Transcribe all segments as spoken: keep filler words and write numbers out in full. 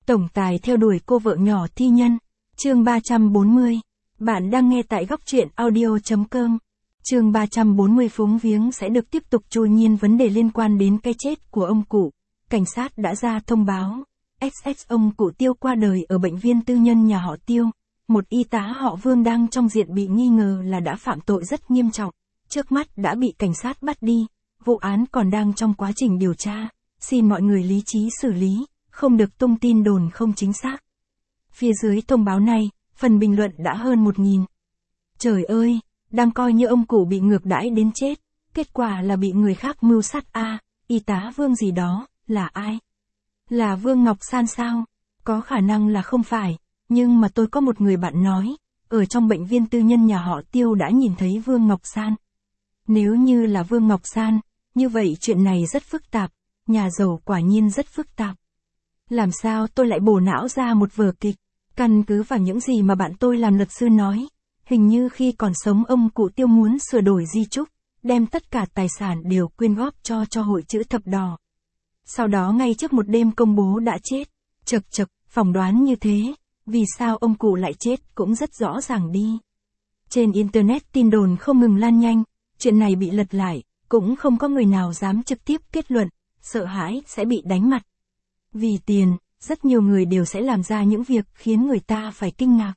Tổng tài theo đuổi cô vợ nhỏ thi nhân. Chương ba trăm bốn mươi. Bạn đang nghe tại góc truyện audio chấm com. Chương ba trăm bốn mươi phúng viếng sẽ được tiếp tục trôi nhiên vấn đề liên quan đến cái chết của ông cụ. Cảnh sát đã ra thông báo. ích ích ông cụ Tiêu qua đời ở bệnh viện tư nhân nhà họ Tiêu. Một y tá họ Vương đang trong diện bị nghi ngờ là đã phạm tội rất nghiêm trọng. Trước mắt đã bị cảnh sát bắt đi. Vụ án còn đang trong quá trình điều tra. Xin mọi người lý trí xử lý, không được tung tin đồn không chính xác. Phía dưới thông báo này, phần bình luận đã hơn một nghìn. Trời ơi, đang coi như ông cụ bị ngược đãi đến chết, kết quả là bị người khác mưu sát a, à, y tá Vương gì đó, là ai? Là Vương Ngọc San sao? Có khả năng là không phải, nhưng mà tôi có một người bạn nói, ở trong bệnh viện tư nhân nhà họ Tiêu đã nhìn thấy Vương Ngọc San. Nếu như là Vương Ngọc San, như vậy chuyện này rất phức tạp, nhà giàu quả nhiên rất phức tạp. Làm sao tôi lại bổ não ra một vở kịch, căn cứ vào những gì mà bạn tôi làm luật sư nói, hình như khi còn sống ông cụ Tiêu muốn sửa đổi di chúc, đem tất cả tài sản đều quyên góp cho cho hội chữ thập đỏ. Sau đó ngay trước một đêm công bố đã chết, chật chật, phỏng đoán như thế, vì sao ông cụ lại chết cũng rất rõ ràng đi. Trên Internet tin đồn không ngừng lan nhanh, chuyện này bị lật lại, cũng không có người nào dám trực tiếp kết luận, sợ hãi sẽ bị đánh mặt. Vì tiền, rất nhiều người đều sẽ làm ra những việc khiến người ta phải kinh ngạc.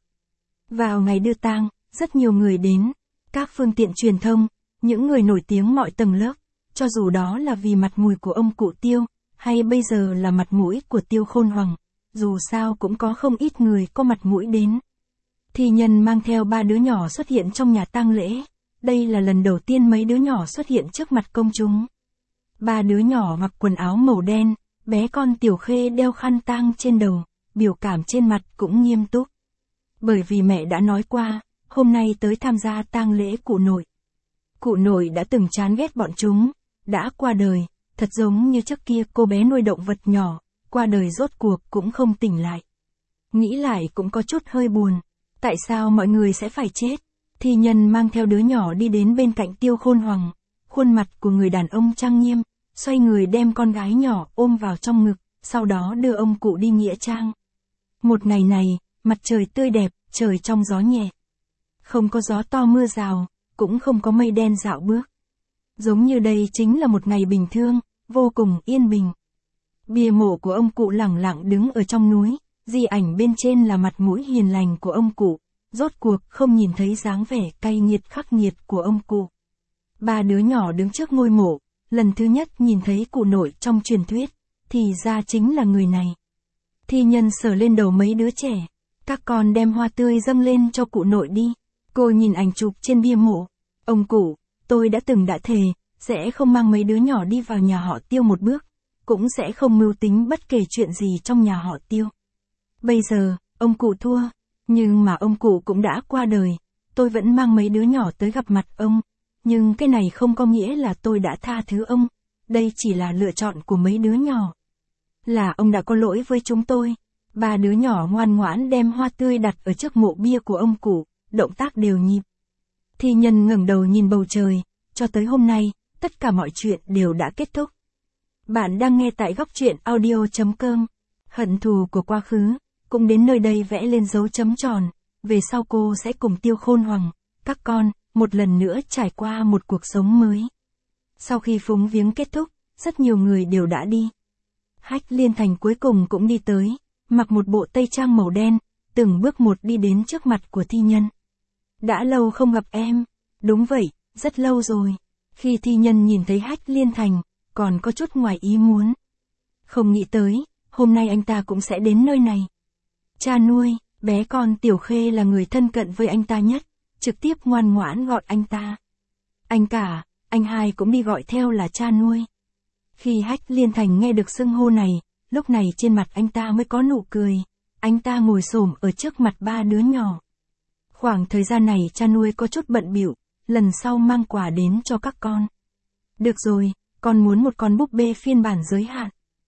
Vào ngày đưa tang, rất nhiều người đến, các phương tiện truyền thông, những người nổi tiếng mọi tầng lớp, cho dù đó là vì mặt mũi của ông cụ Tiêu, hay bây giờ là mặt mũi của Tiêu Khôn Hoằng, dù sao cũng có không ít người có mặt mũi đến. Thi nhân mang theo ba đứa nhỏ xuất hiện trong nhà tang lễ, đây là lần đầu tiên mấy đứa nhỏ xuất hiện trước mặt công chúng. Ba đứa nhỏ mặc quần áo màu đen, bé con Tiểu Khê đeo khăn tang trên đầu, biểu cảm trên mặt cũng nghiêm túc. Bởi vì mẹ đã nói qua, hôm nay tới tham gia tang lễ cụ nội. Cụ nội đã từng chán ghét bọn chúng, đã qua đời, thật giống như trước kia cô bé nuôi động vật nhỏ, qua đời rốt cuộc cũng không tỉnh lại. Nghĩ lại cũng có chút hơi buồn, tại sao mọi người sẽ phải chết? Thi nhân mang theo đứa nhỏ đi đến bên cạnh Tiêu Khôn Hoằng, khuôn mặt của người đàn ông trang nghiêm, xoay người đem con gái nhỏ ôm vào trong ngực, sau đó đưa ông cụ đi nghĩa trang. Một ngày này, mặt trời tươi đẹp, trời trong gió nhẹ. Không có gió to mưa rào, cũng không có mây đen dạo bước. Giống như đây chính là một ngày bình thường, vô cùng yên bình. Bia mộ của ông cụ lẳng lặng đứng ở trong núi, di ảnh bên trên là mặt mũi hiền lành của ông cụ, rốt cuộc không nhìn thấy dáng vẻ cay nghiệt khắc nghiệt của ông cụ. Ba đứa nhỏ đứng trước ngôi mộ, lần thứ nhất nhìn thấy cụ nội trong truyền thuyết, thì ra chính là người này. Thi nhân sờ lên đầu mấy đứa trẻ, các con đem hoa tươi dâng lên cho cụ nội đi. Cô nhìn ảnh chụp trên bia mộ, ông cụ, tôi đã từng đã thề, sẽ không mang mấy đứa nhỏ đi vào nhà họ Tiêu một bước, cũng sẽ không mưu tính bất kể chuyện gì trong nhà họ Tiêu. Bây giờ, ông cụ thua, nhưng mà ông cụ cũng đã qua đời, tôi vẫn mang mấy đứa nhỏ tới gặp mặt ông. Nhưng cái này không có nghĩa là tôi đã tha thứ ông, đây chỉ là lựa chọn của mấy đứa nhỏ. Là ông đã có lỗi với chúng tôi. Ba đứa nhỏ ngoan ngoãn đem hoa tươi đặt ở trước mộ bia của ông cụ, động tác đều nhịp. Thi nhân ngẩng đầu nhìn bầu trời, cho tới hôm nay, tất cả mọi chuyện đều đã kết thúc. Bạn đang nghe tại góc truyện audio chấm com. Hận thù của quá khứ, cũng đến nơi đây vẽ lên dấu chấm tròn, về sau cô sẽ cùng Tiêu Khôn Hoằng, các con, một lần nữa trải qua một cuộc sống mới. Sau khi phúng viếng kết thúc, rất nhiều người đều đã đi. Hách Liên Thành cuối cùng cũng đi tới, mặc một bộ tây trang màu đen, từng bước một đi đến trước mặt của thi nhân. Đã lâu không gặp em. Đúng vậy, rất lâu rồi. Khi thi nhân nhìn thấy Hách Liên Thành, còn có chút ngoài ý muốn. Không nghĩ tới, hôm nay anh ta cũng sẽ đến nơi này. Cha nuôi, bé con Tiểu Khê là người thân cận với anh ta nhất, trực tiếp ngoan ngoãn gọi anh ta. Anh cả, anh hai cũng đi gọi theo là cha nuôi. Khi Hách Liên Thành nghe được xưng hô này, lúc này trên mặt anh ta mới có nụ cười. Anh ta ngồi xổm ở trước mặt ba đứa nhỏ. Khoảng thời gian này cha nuôi có chút bận bịu, lần sau mang quà đến cho các con. Được rồi, con muốn một con búp bê phiên bản giới hạn.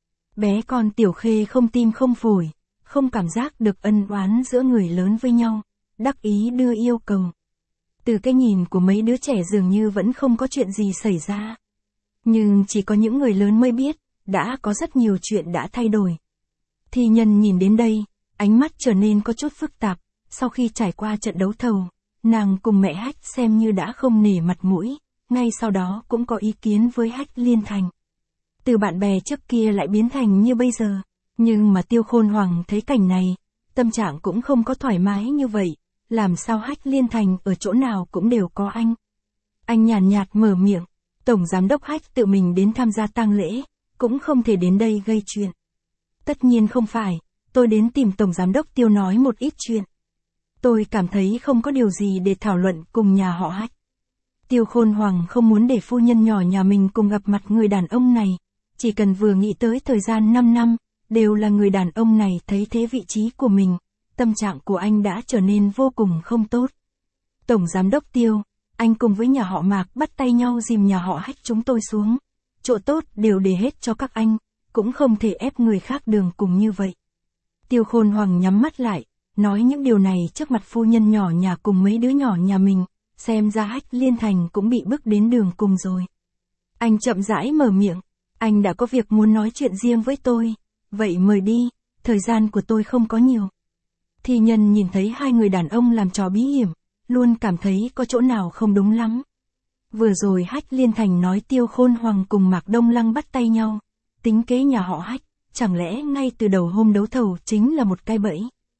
Bé con Tiểu Khê không tim không phổi, không cảm giác được ân oán giữa người lớn với nhau, đắc ý đưa yêu cầu. Từ cái nhìn của mấy đứa trẻ dường như vẫn không có chuyện gì xảy ra. Nhưng chỉ có những người lớn mới biết, đã có rất nhiều chuyện đã thay đổi. Thi Nhân nhìn đến đây, ánh mắt trở nên có chút phức tạp, sau khi trải qua trận đấu thầu, nàng cùng mẹ Hách xem như đã không nể mặt mũi, ngay sau đó cũng có ý kiến với Hách Liên Thành. Từ bạn bè trước kia lại biến thành như bây giờ, nhưng mà Tiêu Khôn Hoàng thấy cảnh này, tâm trạng cũng không có thoải mái như vậy, làm sao Hách Liên Thành ở chỗ nào cũng đều có anh. Anh nhàn nhạt, nhạt mở miệng, Tổng Giám đốc Hách tự mình đến tham gia tang lễ, cũng không thể đến đây gây chuyện. Tất nhiên không phải, tôi đến tìm Tổng Giám đốc Tiêu nói một ít chuyện. Tôi cảm thấy không có điều gì để thảo luận cùng nhà họ Hách. Tiêu Khôn Hoàng không muốn để phu nhân nhỏ nhà mình cùng gặp mặt người đàn ông này, chỉ cần vừa nghĩ tới thời gian năm năm, đều là người đàn ông này thấy thế vị trí của mình, tâm trạng của anh đã trở nên vô cùng không tốt. Tổng Giám đốc Tiêu, anh cùng với nhà họ Mạc bắt tay nhau dìm nhà họ Hách chúng tôi xuống. Chỗ tốt đều để hết cho các anh, cũng không thể ép người khác đường cùng như vậy. Tiêu Khôn Hoàng nhắm mắt lại, nói những điều này trước mặt phu nhân nhỏ nhà cùng mấy đứa nhỏ nhà mình, xem ra Hách Liên Thành cũng bị bức đến đường cùng rồi. Anh chậm rãi mở miệng, anh đã có việc muốn nói chuyện riêng với tôi, vậy mời đi, thời gian của tôi không có nhiều. Thi Nhân nhìn thấy hai người đàn ông làm trò bí hiểm, luôn cảm thấy có chỗ nào không đúng lắm. Vừa rồi Hách Liên Thành nói Tiêu Khôn Hoàng cùng Mạc Đông Lăng bắt tay nhau, tính kế nhà họ Hách, chẳng lẽ ngay từ đầu hôm đấu thầu chính là một cái bẫy.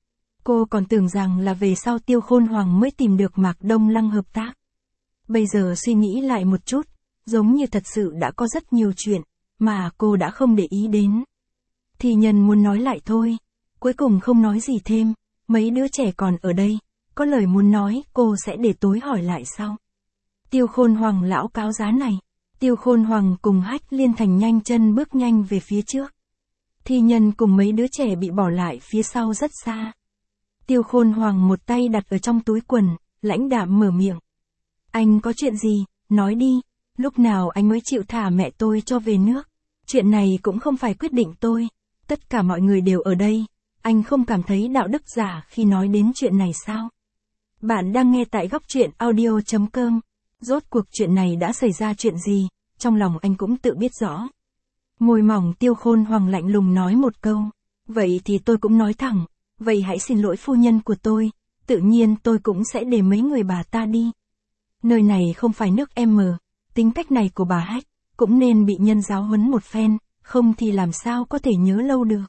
Cô còn tưởng rằng là về sau Tiêu Khôn Hoàng mới tìm được Mạc Đông Lăng hợp tác. Bây giờ suy nghĩ lại một chút, giống như thật sự đã có rất nhiều chuyện, mà cô đã không để ý đến. Thi Nhân muốn nói lại thôi, cuối cùng không nói gì thêm, mấy đứa trẻ còn ở đây, có lời muốn nói cô sẽ để tối hỏi lại sau. Tiêu Khôn Hoàng lão cáo giá này, Tiêu Khôn Hoàng cùng Hách Liên Thành nhanh chân bước nhanh về phía trước. Thi Nhân cùng mấy đứa trẻ bị bỏ lại phía sau rất xa. Tiêu Khôn Hoàng một tay đặt ở trong túi quần, lãnh đạm mở miệng. Anh có chuyện gì, nói đi, lúc nào anh mới chịu thả mẹ tôi cho về nước. Chuyện này cũng không phải quyết định tôi, tất cả mọi người đều ở đây, anh không cảm thấy đạo đức giả khi nói đến chuyện này sao? Bạn đang nghe tại góc truyện audio chấm com. Rốt cuộc chuyện này đã xảy ra chuyện gì, trong lòng anh cũng tự biết rõ. Môi mỏng Tiêu Khôn Hoàng lạnh lùng nói một câu, vậy thì tôi cũng nói thẳng, vậy hãy xin lỗi phu nhân của tôi, tự nhiên tôi cũng sẽ để mấy người bà ta đi. Nơi này không phải nước em mờ, tính cách này của bà Hách, cũng nên bị nhân giáo huấn một phen, không thì làm sao có thể nhớ lâu được.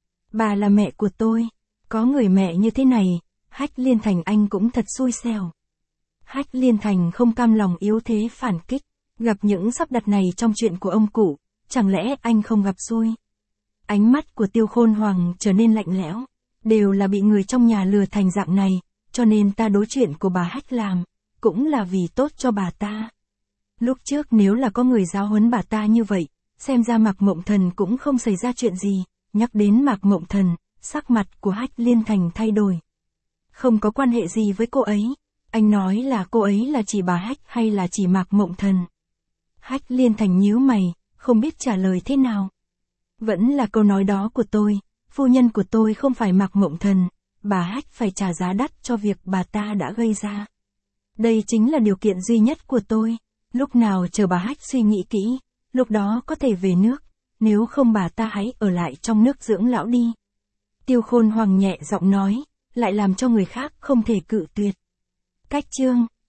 Bà là mẹ của tôi, có người mẹ như thế này, Hách Liên Thành anh cũng thật xui xẻo. Hách Liên Thành không cam lòng yếu thế phản kích, gặp những sắp đặt này trong chuyện của ông cụ, chẳng lẽ anh không gặp xui. Ánh mắt của Tiêu Khôn Hoàng trở nên lạnh lẽo, đều là bị người trong nhà lừa thành dạng này, cho nên ta đối chuyện của bà Hách làm, cũng là vì tốt cho bà ta. Lúc trước nếu là có người giáo huấn bà ta như vậy, xem ra Mạc Mộng Thần cũng không xảy ra chuyện gì, nhắc đến Mạc Mộng Thần, sắc mặt của Hách Liên Thành thay đổi. Không có quan hệ gì với cô ấy, anh nói là cô ấy là chỉ bà Hách hay là chỉ Mạc Mộng Thần. Hách Liên Thành nhíu mày, không biết trả lời thế nào. Vẫn là câu nói đó của tôi, phu nhân của tôi không phải Mạc Mộng Thần, bà Hách phải trả giá đắt cho việc bà ta đã gây ra. Đây chính là điều kiện duy nhất của tôi, lúc nào chờ bà Hách suy nghĩ kỹ, lúc đó có thể về nước, nếu không bà ta hãy ở lại trong nước dưỡng lão đi. Tiêu Khôn Hoàng nhẹ giọng nói, lại làm cho người khác không thể cự tuyệt. Cách chương